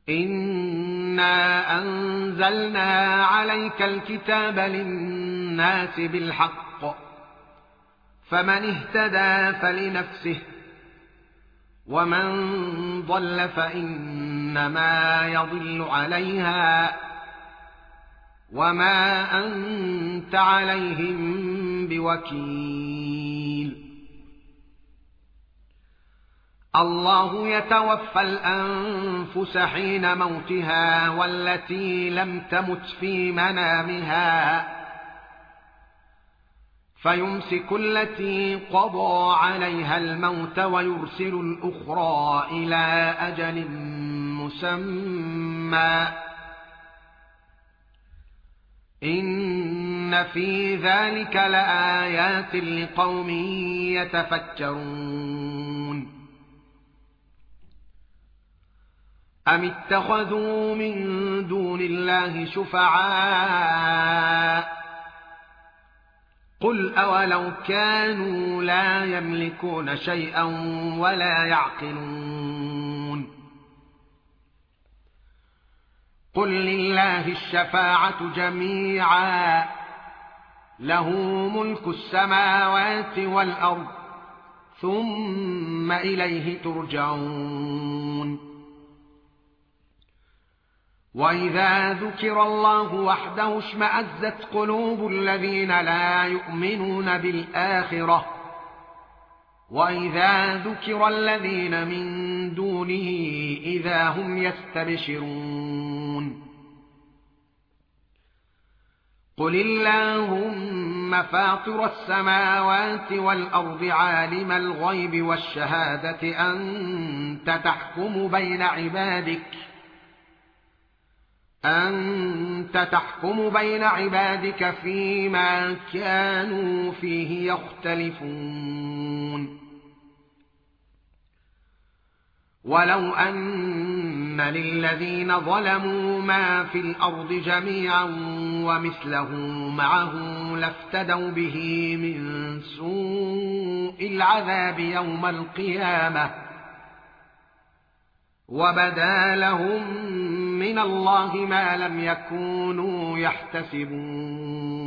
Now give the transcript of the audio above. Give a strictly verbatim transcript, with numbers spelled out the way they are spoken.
إنا أنزلنا عليك الكتاب للناس بالحق فمن اهتدى فلنفسه ومن ضل فإنما يضل عليها وما أنت عليهم بوكيل. الله يتوفى الأنفس حين موتها والتي لم تمت في منامها فيمسك التي قضى عليها الموت ويرسل الأخرى إلى أجل مسمى إن في ذلك لآيات لقوم يتفكرون. أم اتخذوا من دون الله شفعاء قل أولو كانوا لا يملكون شيئا ولا يعقلون قل لله الشفاعة جميعا له ملك السماوات والأرض ثم إليه ترجعون. وإذا ذكر الله وحده اشمأزت قلوب الذين لا يؤمنون بالآخرة وإذا ذكر الذين من دونه إذا هم يستبشرون. قل اللهم فاطر السماوات والأرض عالم الغيب والشهادة أنت تحكم بين عبادك أنت تحكم بين عبادك فيما كانوا فيه يختلفون. ولو أن للذين ظلموا ما في الأرض جميعا ومثله معه لافتدوا به من سوء العذاب يوم القيامة وبدا لهم من الله ما لم يكونوا يحتسبون.